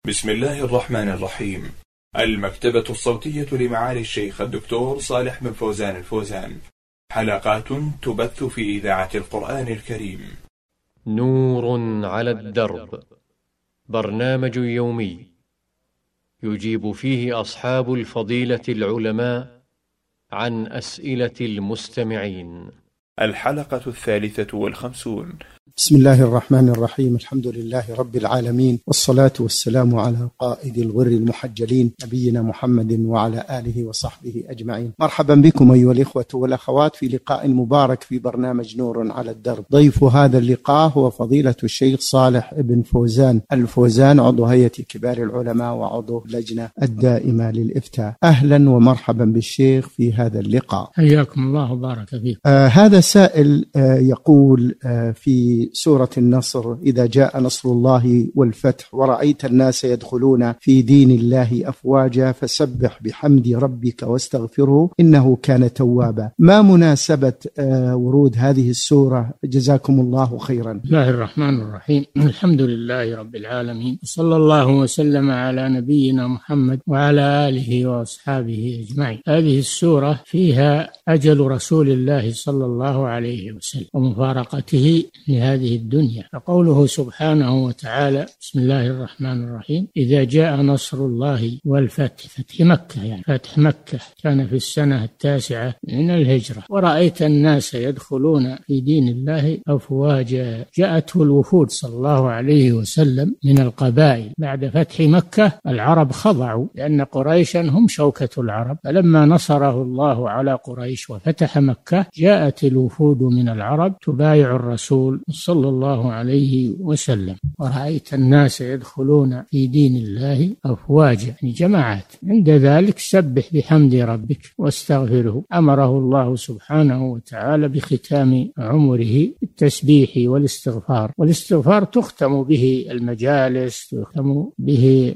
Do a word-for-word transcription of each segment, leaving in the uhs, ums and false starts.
بسم الله الرحمن الرحيم. المكتبة الصوتية لمعالي الشيخ الدكتور صالح بن فوزان الفوزان، حلقات تبث في إذاعة القرآن الكريم. نور على الدرب، برنامج يومي يجيب فيه أصحاب الفضيلة العلماء عن أسئلة المستمعين. الحلقة الثالثة والخمسون. بسم الله الرحمن الرحيم. الحمد لله رب العالمين، والصلاة والسلام على قائد الغر المحجلين نبينا محمد وعلى آله وصحبه أجمعين. مرحبا بكم أيها الإخوة والأخوات في لقاء مبارك في برنامج نور على الدرب. ضيف هذا اللقاء هو فضيلة الشيخ صالح بن فوزان الفوزان، عضو هيئة كبار العلماء وعضو اللجنة الدائمة للإفتاء. أهلا ومرحبا بالشيخ في هذا اللقاء. حياكم الله وبارك فيكم. آه هذا سائل آه يقول آه في سورة النصر: إذا جاء نصر الله والفتح ورأيت الناس يدخلون في دين الله أفواجا فسبح بحمد ربك واستغفره إنه كان توابا. ما مناسبة ورود هذه السورة؟ جزاكم الله خيرا. بسم الله الرحمن الرحيم. الحمد لله رب العالمين، صلى الله وسلم على نبينا محمد وعلى آله وأصحابه أجمعين. هذه السورة فيها أجل رسول الله صلى الله عليه وسلم ومفارقته هذه الدنيا. فقوله سبحانه وتعالى: بسم الله الرحمن الرحيم، إذا جاء نصر الله والفتح، فتح مكة، يعني فتح مكة كان في السنة التاسعة من الهجرة. ورأيت الناس يدخلون في دين الله أفواجا. جاءته الوفود صلى الله عليه وسلم من القبائل. بعد فتح مكة العرب خضعوا، لأن قريشا هم شوكة العرب. فلما نصره الله على قريش وفتح مكة جاءت الوفود من العرب تبايع الرسول صلى الله عليه وسلم. ورأيت الناس يدخلون في دين الله أفواجا، يعني جماعات. عند ذلك سبح بحمد ربك واستغفره. أمره الله سبحانه وتعالى بختام عمره بالتسبيح والاستغفار. والاستغفار تختم به المجالس، تختم به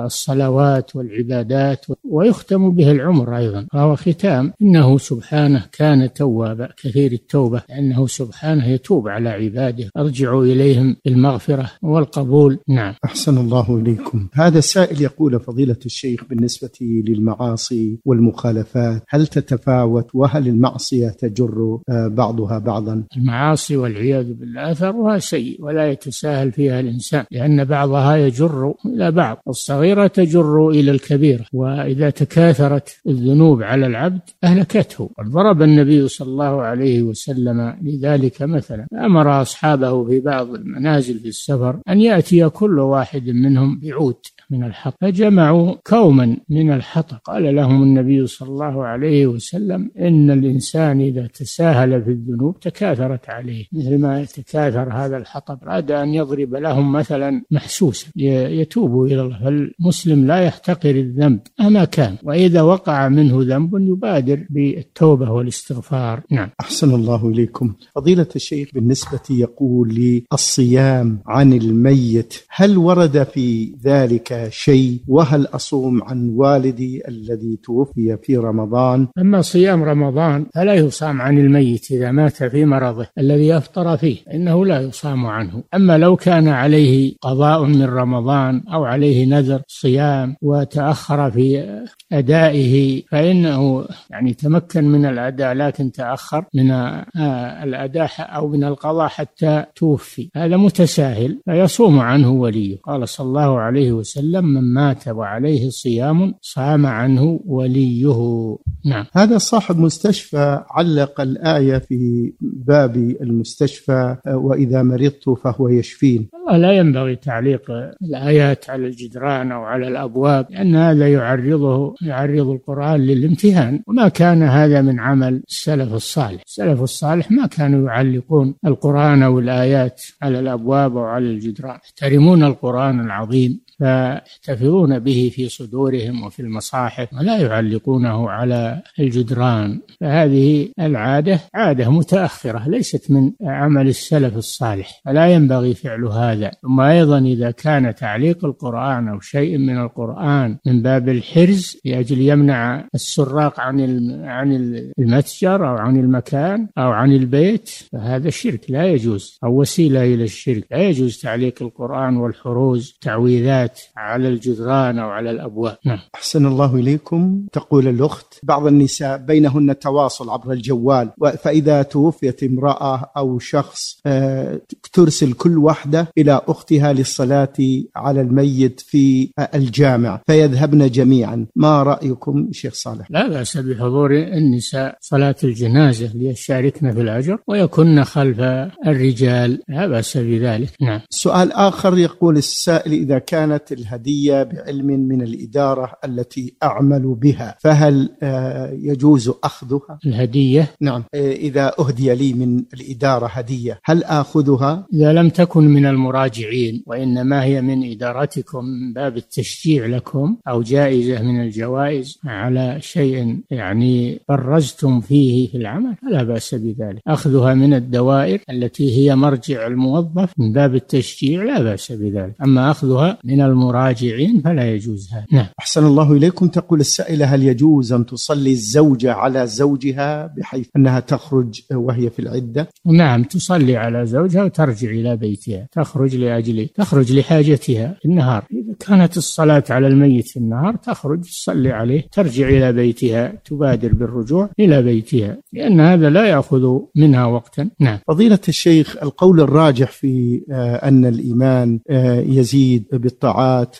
الصلوات والعبادات، ويختم به العمر أيضا، فهو ختام. إنه سبحانه كان توابا، كثير التوبة، لأنه سبحانه يتوب على عباده، أرجعوا إليهم بالمغفرة والقبول. نعم. أحسن الله إليكم. هذا السائل يقول: فضيلة الشيخ، بالنسبة للمعاصي والمخالفات هل تتفاوت؟ وهل المعصية تجر بعضها بعضا؟ المعاصي والعياذ بالله أثرها سيء ولا يتساهل فيها الإنسان، لأن بعضها يجر إلى بعض. الصغيرة تجر إلى الكبيرة، وإذا تكاثرت الذنوب على العبد أهلكته. ضرب النبي صلى الله عليه وسلم لذلك مثلا، أمر أصحابه في بعض المنازل في السفر أن يأتي كل واحد منهم بعود من الحطب، فجمعوا كوما من الحطب. قال لهم النبي صلى الله عليه وسلم: إن الإنسان إذا تساهل في الذنوب تكاثرت عليه مثل ما يتكاثر هذا الحطب. أراد أن يضرب لهم مثلا محسوسا يتوبوا إلى الله. فالمسلم لا يحتقر الذنب مهما كان، وإذا وقع منه ذنب يبادر بالتوبة والاستغفار. نعم. أحسن الله إليكم. فضيلة الشيخ، بالنسبة يقول لي الصيام عن الميت، هل ورد في ذلك شيء؟ وهل أصوم عن والدي الذي توفي في رمضان؟ أما صيام رمضان فلا يصام عن الميت إذا مات في مرضه الذي أفطر فيه، إنه لا يصام عنه. أما لو كان عليه قضاء من رمضان أو عليه نذر صيام وتأخر في أدائه فإنه يعني تمكن من الأداء لكن تأخر من الأداء أو من القضاء حتى توفي، هذا متساهل فيصوم عنه وليه. قال صلى الله عليه وسلم: من مات وعليه صيام صام عنه وليه. نعم. هذا صاحب مستشفى علق الآية في باب المستشفى: وإذا مرضت فهو يشفين. لا ينبغي تعليق الآيات على الجدران أو على الأبواب، لأن هذا يعرضه يعرض القرآن للامتهان، وما كان هذا من عمل السلف الصالح. السلف الصالح ما كانوا يعلقون القرآن أو الآيات على الأبواب أو على الجدران، يحترمون القرآن العظيم فيحتفظون به في صدورهم وفي المصاحف ولا يعلقونه على الجدران. فهذه العادة عادة متأخرة ليست من عمل السلف الصالح، فلا ينبغي فعل هذا. ثم أيضا إذا كان تعليق القرآن أو شيء من القرآن من باب الحرز لأجل يمنع السراق عن عن المتجر أو عن المكان أو عن البيت، فهذا شرك لا يجوز، أو وسيلة إلى الشرك. لا يجوز تعليق القرآن والحروز تعويذات الآيات على الجدران أو على الأبواب. نعم. أحسن الله إليكم. تقول الأخت: بعض النساء بينهن تواصل عبر الجوال، فإذا توفيت امرأة أو شخص ترسل كل واحدة إلى أختها للصلاة على الميت في الجامع فيذهبن جميعا، ما رأيكم شيخ صالح؟ لا بأس بحضور النساء صلاة الجنازة ليشاركن في الأجر ويكن خلف الرجال، لا بأس بذلك. نعم. سؤال آخر يقول السائل: إذا كانت الهدية بعلم من الإدارة التي أعمل بها فهل يجوز أخذها؟ الهدية؟ نعم، إذا أهدي لي من الإدارة هدية هل آخذها؟ إذا لم تكن من المراجعين وإنما هي من إدارتكم من باب التشجيع لكم أو جائزة من الجوائز على شيء يعني برزتم فيه في العمل فلا بأس بذلك. أخذها من الدوائر التي هي مرجع الموظف من باب التشجيع لا بأس بذلك، أما أخذها من المراجعين فلا يجوز هذا. نعم. أحسن الله إليكم. تقول السائلة: هل يجوز أن تصلي الزوجة على زوجها بحيث أنها تخرج وهي في العدة؟ نعم، تصلي على زوجها وترجع إلى بيتها، تخرج لأجل تخرج لحاجتها في النهار. إذا كانت الصلاة على الميت في النهار تخرج تصلي عليه، ترجع إلى بيتها، تبادر بالرجوع إلى بيتها، لأن هذا لا يأخذ منها وقتا. نعم. فضيلة الشيخ، القول الراجح في أن الإيمان يزيد بالطاعات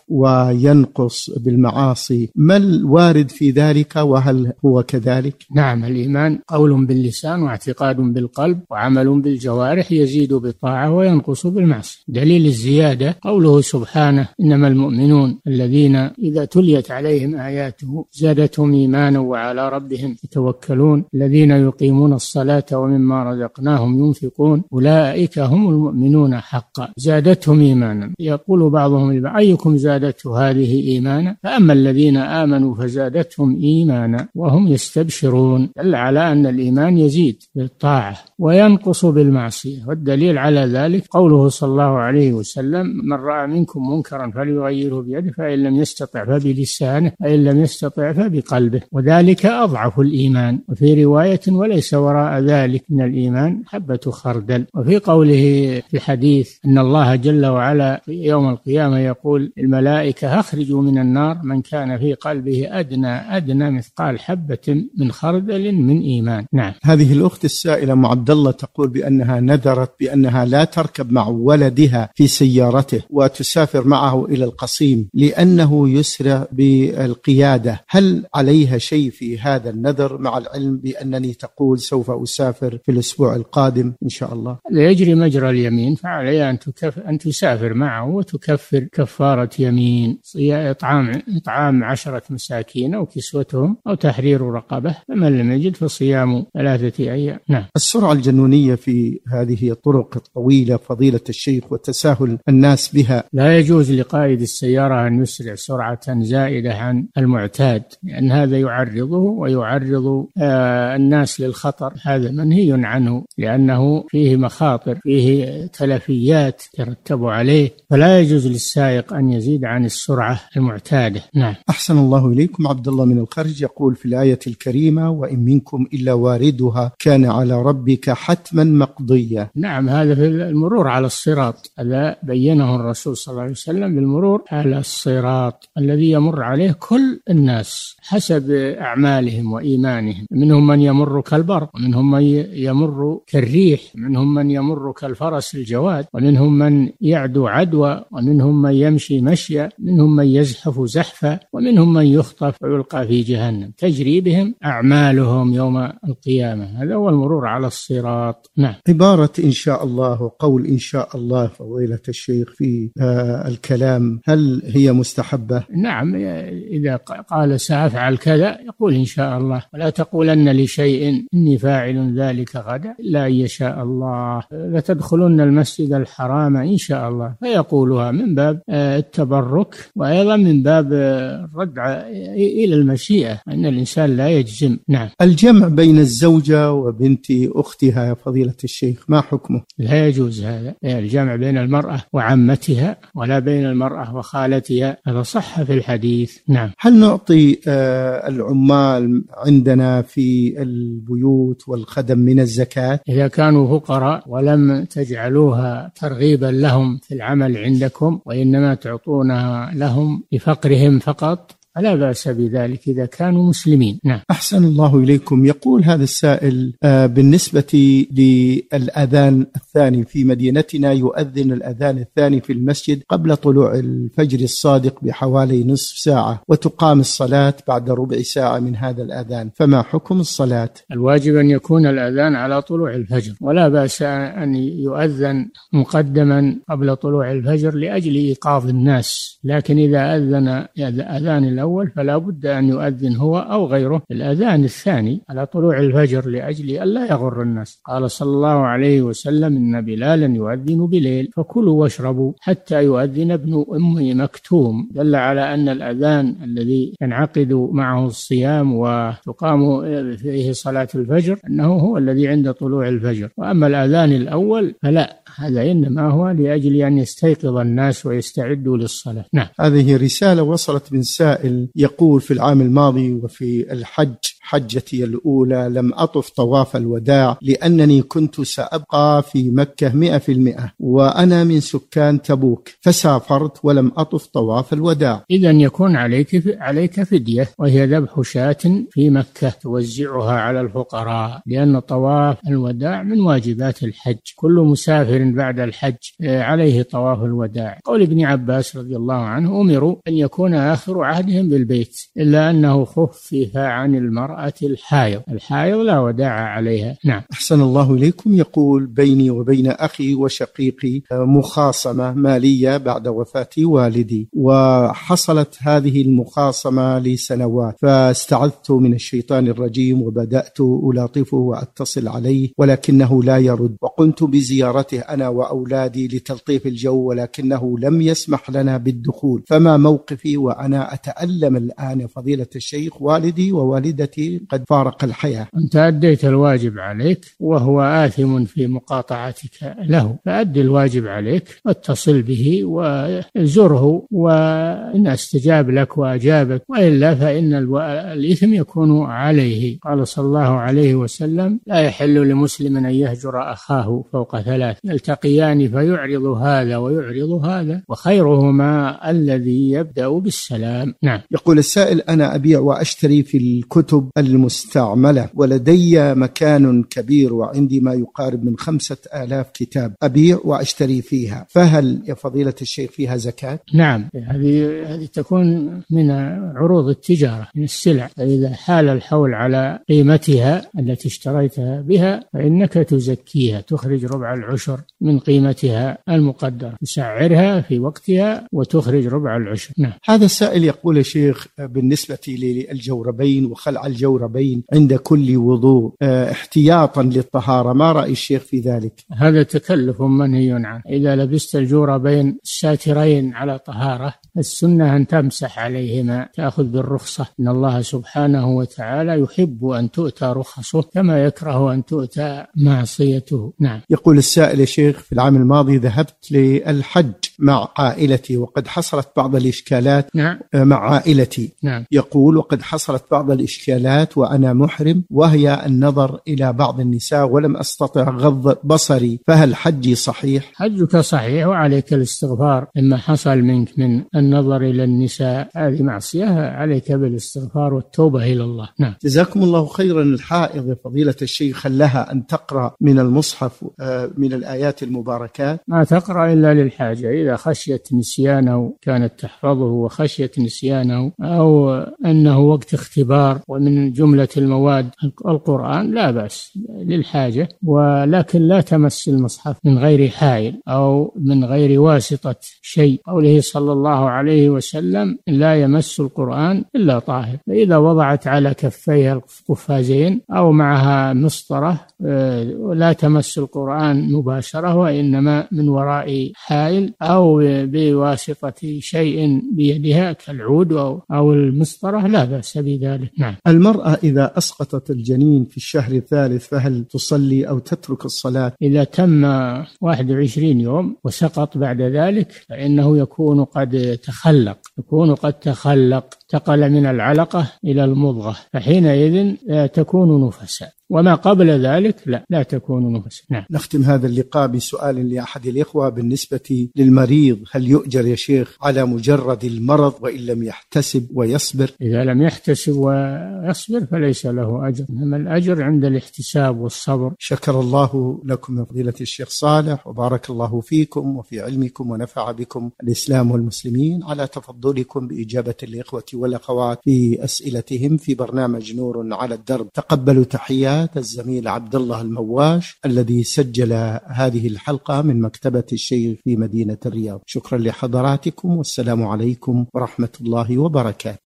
وينقص بالمعاصي، ما الوارد في ذلك وهل هو كذلك؟ نعم، الإيمان قول باللسان واعتقاد بالقلب وعمل بالجوارح، يزيد بالطاعة وينقص بالمعصية. دليل الزيادة قوله سبحانه: إنما المؤمنون الذين إذا تليت عليهم آياته زادتهم إيمانا وعلى ربهم يتوكلون الذين يقيمون الصلاة ومما رزقناهم ينفقون أولئك هم المؤمنون حقا زادتهم إيمانا. يقول بعضهم لبعض: أيكم زادته هذه إيمانا؟ فأما الذين آمنوا فزادتهم إيمانا وهم يستبشرون. دل على أن الإيمان يزيد بالطاعة وينقص بالمعصية، والدليل على ذلك قوله صلى الله عليه وسلم: من رأى منكم منكرا فليغيره بيده فإن لم يستطع فبلسانه فإن لم يستطع فبقلبه وذلك أضعف الإيمان. وفي رواية: وليس وراء ذلك من الإيمان حبة خردل. وفي قوله في الحديث أن الله جل وعلا في يوم القيامة يقول الملائكة: أخرجوا من النار من كان في قلبه أدنى أدنى مثقال حبة من خردل من إيمان. نعم. هذه الأخت السائلة أم عبد الله تقول بأنها نذرت بأنها لا تركب مع ولدها في سيارته وتسافر معه إلى القصيم لأنه يسرع بالقيادة، هل عليها شيء في هذا النذر مع العلم بأنني تقول سوف أسافر في الأسبوع القادم إن شاء الله؟ يجري مجرى اليمين، فعليها أن, تكف... أن تسافر معه وتكفر كفارة يمين، إطعام إطعام عشرة مساكين أو كسوتهم أو تحرير رقبة، فمن لم يجد فصيام ثلاثة أيام. نعم. السرعة الجنونية في هذه الطرق الطويلة فضيلة الشيخ وتساهل الناس بها، لا يجوز لقائد السيارة أن يسرع سرعة زائدة عن المعتاد، لأن هذا يعرضه ويعرض آه الناس للخطر، هذا منهي عنه لأنه فيه مخاطر، فيه تلفيات ترتب عليه، فلا يجوز للسائق أن يزيد عن السرعة المعتادة. نعم. أحسن الله إليكم. عبد الله من الخرج يقول في الآية الكريمة: وإن منكم إلا واردها كان على ربك حتما مقضيا. نعم، هذا في المرور على الصراط، هذا بينه الرسول صلى الله عليه وسلم بالمرور على الصراط الذي يمر عليه كل الناس حسب أعمالهم وإيمانهم، منهم من يمر كالبرق ومنهم من يمر كالريح، منهم من يمر كالفرس الجواد، ومنهم من يعدو عدوى، ومنهم من يمشي مشيا، منهم من يزحف زحفا، ومنهم من يخطف ويلقى في جهنم، تجري بهم أعمالهم يوم القيامة. هذا هو المرور على الصراط. نعم. عبارة إن شاء الله وقول إن شاء الله فضيلة الشيخ في آه الكلام هل هي مستحبة؟ نعم، إذا قال سأفعل كذا يقول إن شاء الله، ولا تقولن لشيء إني فاعل ذلك غدا إلا أن يشاء الله، لتدخلن المسجد الحرام إن شاء الله، فيقولها من باب التبرك وأيضا من باب الرد إلى المشيئة، أن الإنسان لا يجزم. نعم. الجمع بين الزوجة وبنت أختها يا فضيلة الشيخ ما حكمه؟ لا يجوز هذا، الجمع بين المرأة وعمتها ولا بين المرأة وخالتها، هذا صح في الحديث. نعم. هل نعطي العمال عندنا في البيوت والخدم من الزكاة إذا كانوا فقراء ولم تجعلوها ترغيبا لهم في العمل عندكم وإنما تعطونها لهم لفقرهم فقط فلا بأس بذلك إذا كانوا مسلمين. نعم. أحسن الله إليكم. يقول هذا السائل آه بالنسبة للأذان الثاني في مدينتنا، يؤذن الأذان الثاني في المسجد قبل طلوع الفجر الصادق بحوالي نصف ساعة، وتقام الصلاة بعد ربع ساعة من هذا الأذان، فما حكم الصلاة؟ الواجب أن يكون الأذان على طلوع الفجر، ولا بأس أن يؤذن مقدما قبل طلوع الفجر لأجل إيقاظ الناس، لكن إذا أذن الأذان الأول فلا بد أن يؤذن هو أو غيره الأذان الثاني على طلوع الفجر لأجل ألا يغر الناس. قال صلى الله عليه وسلم: إن بلالا يؤذن بليل فكلوا واشربوا حتى يؤذن ابن أم مكتوم، دل على أن الأذان الذي ينعقد معه الصيام وتقام فيه صلاة الفجر أنه هو الذي عند طلوع الفجر، وأما الأذان الأول فلا، هذا إنما هو لأجل أن يستيقظ الناس ويستعدوا للصلاة. نعم. هذه رسالة وصلت من سائل يقول: في العام الماضي وفي الحج حجتي الأولى لم أطف طواف الوداع لأنني كنت سأبقى في مكة مئة في المئة، وأنا من سكان تبوك، فسافرت ولم أطف طواف الوداع. إذن يكون عليك عليك فدية، وهي ذبح شاة في مكة توزعها على الفقراء، لأن طواف الوداع من واجبات الحج، كل مسافر بعد الحج عليه طواف الوداع. قول ابن عباس رضي الله عنه: أمروا أن يكون آخر عهدهم بالبيت، إلا أنه خفف عن المرأة الحائض، الحائض لا وداع عليها. نعم. أحسن الله إليكم. يقول: بيني وبين أخي وشقيقي مخاصمة مالية بعد وفاة والدي، وحصلت هذه المخاصمة لسنوات، فاستعذت من الشيطان الرجيم وبدأت ألاطفه وأتصل عليه ولكنه لا يرد، وقمت بزيارته أنا وأولادي لتلطيف الجو ولكنه لم يسمح لنا بالدخول، فما موقفي وأنا أتألم الآن فضيلة الشيخ؟ والدي ووالدتي قد فارق الحياة. أنت أديت الواجب عليك وهو آثم في مقاطعتك له، فأد الواجب عليك واتصل به وزره، وإن استجاب لك وأجابك، وإلا فإن الإثم يكون عليه. قال صلى الله عليه وسلم: لا يحل لمسلم أن يهجر أخاه فوق ثلاث، يلتقيان فيعرض هذا ويعرض هذا، وخيرهما الذي يبدأ بالسلام. نعم. يقول السائل: أنا أبيع وأشتري في الكتب المستعملة، ولدي مكان كبير وعندي ما يقارب من خمسة آلاف كتاب أبيع وأشتري فيها، فهل يا فضيلة الشيخ فيها زكاة؟ نعم، هذه هذه تكون من عروض التجارة، من السلع، فإذا حال الحول على قيمتها التي اشتريتها بها فإنك تزكيها، تخرج ربع العشر من قيمتها المقدرة، تسعرها في وقتها وتخرج ربع العشر. نعم. هذا السائل يقول: يا شيخ، بالنسبة للجوربين وخلع الجوربين عند كل وضوء احتياطا للطهارة، ما رأي الشيخ في ذلك؟ هذا تكلف منهي عنه. إذا لبست الجوربين الساترين على طهارة السنة أن تمسح عليهما، تأخذ بالرخصة، إن الله سبحانه وتعالى يحب أن تؤتى رخصه كما يكره أن تؤتى معصيته. نعم. يقول السائل: يا شيخ، في العام الماضي ذهبت للحج مع عائلتي وقد حصلت بعض الإشكالات. نعم. مع عائلتي. نعم. يقول: وقد حصلت بعض الإشكالات وأنا محرم، وهي النظر إلى بعض النساء ولم أستطع غض بصري، فهل حجي صحيح؟ حجك صحيح، وعليك الاستغفار مما حصل منك من النظر إلى النساء، هذه معصية، عليك بالاستغفار والتوبة إلى الله. نعم. جزاكم الله خيرا. الحائض فضيلة الشيخ هل لها أن تقرأ من المصحف من الآيات المباركات؟ ما تقرأ إلا للحاجة، إذا خشيت نسيانه كانت تحفظه، وخشيت نسيانه أو أنه وقت اختبار ومن جملة المواد القرآن لا بأس للحاجة، ولكن لا تمس المصحف من غير حائل أو من غير واسطة شيء. قوله صلى الله عليه وسلم: لا يمس القرآن إلا طاهر. فإذا وضعت على كفيها القفازين أو معها مسطرة لا تمس القرآن مباشرة، وإنما من وراء حائل أو بواسطة شيء بيدها كالعود أو المسطرة، لا بأس بذلك. نعم. المرأة إذا أسقطت الجنين في الشهر الثالث فهل تصلي أو تترك الصلاة؟ إذا تم واحد وعشرين يوم وسقط بعد ذلك فإنه يكون قد تخلق، يكون قد تخلق، انتقل من العلقة إلى المضغة، فحينئذ تكون نفسا. وما قبل ذلك لا لا تكون نفسا. نعم. نختم هذا اللقاء بسؤال لأحد الإخوة بالنسبة للمريض، هل يؤجر يا شيخ على مجرد المرض وإن لم يحتسب ويصبر؟ إذا لم يحتسب ويصبر فليس له أجر، إنما الأجر عند الاحتساب والصبر. شكر الله لكم يا فضيلة الشيخ صالح، وبارك الله فيكم وفي علمكم، ونفع بكم الإسلام والمسلمين، على تفضلكم بإجابة الإخوة والأخوات في أسئلتهم في برنامج نور على الدرب. تقبلوا تحيات الزميل عبد الله المواش الذي سجل هذه الحلقة من مكتبة الشيخ في مدينة الرياض. شكرا لحضراتكم، والسلام عليكم ورحمة الله وبركاته.